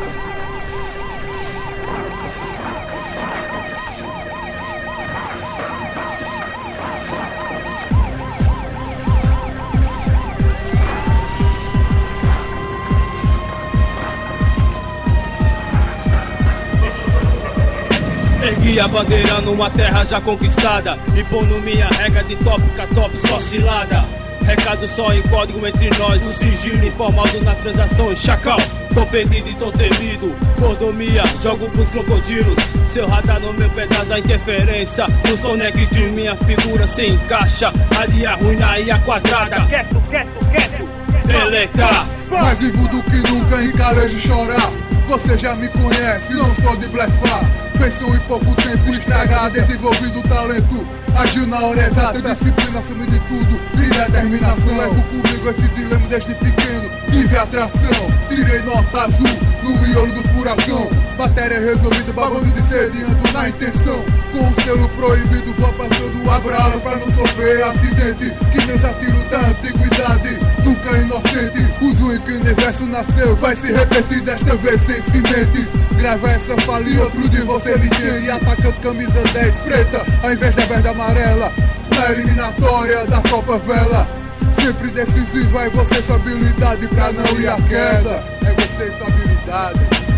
Ergui a bandeira numa terra já conquistada e pondo minha regra de tópica top só cilada. Recado só em código entre nós, o sigilo informado nas transações. Chacal, tô perdido e tô temido. Mordomia, jogo pros crocodilos. Seu radar no meu pedaço da interferência. Nos conectes de minha figura se encaixa. Ali a ruim na IA quadrada. Quieto, deletar. Mais vivo do que nunca, encarejo chorar. Você já me conhece, não sou de blefar. Feição em pouco tempo estraga, desenvolvido talento. Agiu na hora exata, disciplina acima de tudo e determinação. Levo comigo esse dilema desde pequeno. Tive atração, tirei nota azul no miolo do furacão. Matéria resolvida, babando de sede, ando na intenção. Com o selo proibido, vou passando abra-ala pra não sofrer acidente. Que meus atiros da antiguidade, nunca inocente. Uso em que o universo nasceu, vai se repetir desta vez sem sementes. Grava essa fala e outro de você me entende. Atacando camisa 10 preta, ao invés da verde amarela. Na eliminatória da Copa Vela. Sempre decisiva é você sua habilidade pra não ir à queda. É você sua habilidade.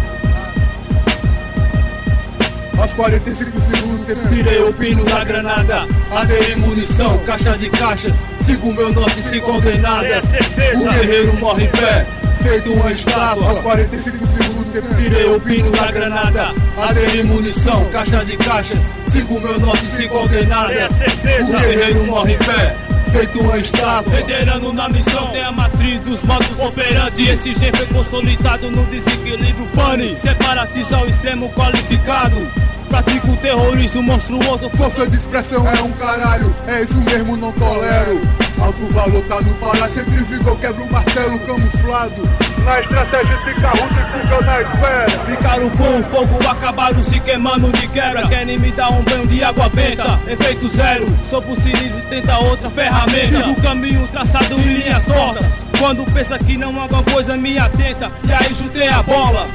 Aos 45 segundos tirei o pino da granada. Aderi munição, caixas e caixas. Sigo meu norte sem condenadas. O guerreiro morre em pé, feito uma estátua. Aos 45 segundos tirei o pino da granada. Aderi munição, caixas e caixas. Sigo meu norte sem condenadas. O guerreiro morre em pé, feito uma estátua. Veterano na missão, tem a matriz dos modos operantes. Esse gen foi consolidado no desequilíbrio pane. Separatista ao extremo qualificado. Pratico o terrorismo monstruoso. Força de expressão é um caralho, é isso mesmo, não tolero. Alto valor tá no palácio, entre vigor quebra o martelo camuflado. Na estratégia de carro e fica na espera. Ficaram com o fogo, acabaram se queimando de quebra. Querem me dar um banho de água benta, efeito zero. Sopro o cilindro e tenta outra ferramenta. Sigo o caminho traçado em linhas tortas. Quando pensa que não há alguma coisa me atenta. E aí chutei a bola.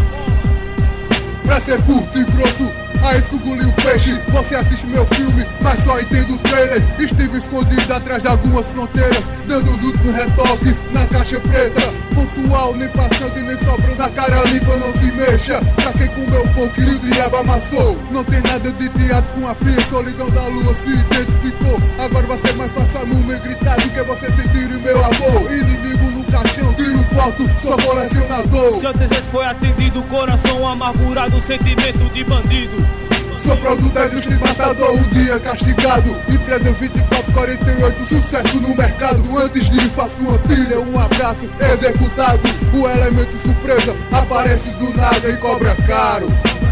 Pra ser curto e grosso, a escugulir o peixe. Você assiste meu filme, mas só entende o trailer. Estive escondido atrás de algumas fronteiras, dando os últimos retoques na caixa preta. Pontual, nem passando e nem sobrando. Na cara limpa, não se mexa. Pra quem comeu um pouquinho, o diabo amassou. Não tem nada de teatro com a fria solidão da lua. Se identificou, agora vai ser mais fácil a número gritar do que você sentir o meu amor. Inimigo no caixão, tiro foto, sou colecionador. Seu desejo foi atendido, coração amargurado, sentimento de bandido. Sou produto da indústria matador, um dia castigado. Empresa 2448, sucesso no mercado. Antes de ir faço uma pilha, um abraço executado. O elemento surpresa aparece do nada e cobra caro.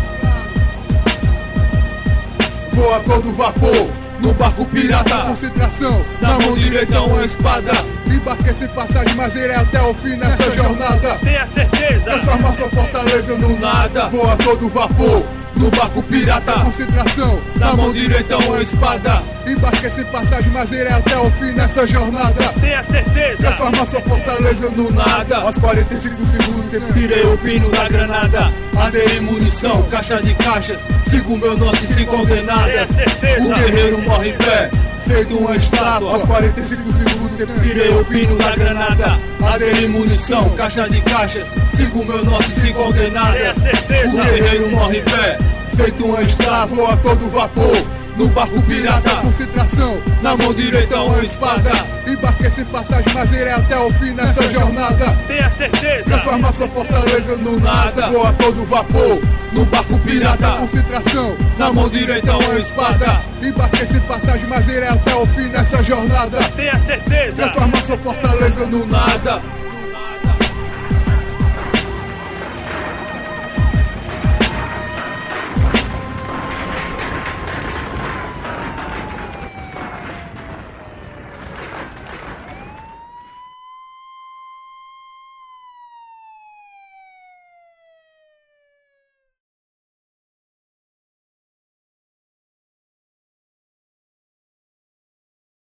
Voa todo vapor no barco pirata. Concentração, na mão direita uma espada. Embarquei sem passagem, mas irei até o fim nessa jornada. Tenha certeza, transforma sua fortaleza no nada. Voa todo vapor no barco pirata. Concentração, na mão direita uma espada. Embarquei sem passagem, mas irei até o fim nessa jornada. Tenha certeza, transforma sua fortaleza no nada. Aos 45 segundos tirei o pino da granada. Aderi munição, caixas e caixas. Sigo meu norte sem condenadas. O guerreiro morre em pé, feito uma estátua. Aos 45 segundos tirei o pino da granada. Aderi munição, caixas e caixas. Sigo meu norte sem condenadas. O guerreiro morre em pé, feito uma estátua. A todo vapor no barco pirata. Concentração, na mão direita uma espada. Embarquei sem passagem, mas irei até o fim nessa jornada. Tenha certeza, transforma sua fortaleza no nada. Voa todo vapor no barco pirata. Concentração, na mão direita uma espada. Embarquei sem passagem, mas irei até o fim nessa jornada. Tenha certeza, transforma sua fortaleza no nada.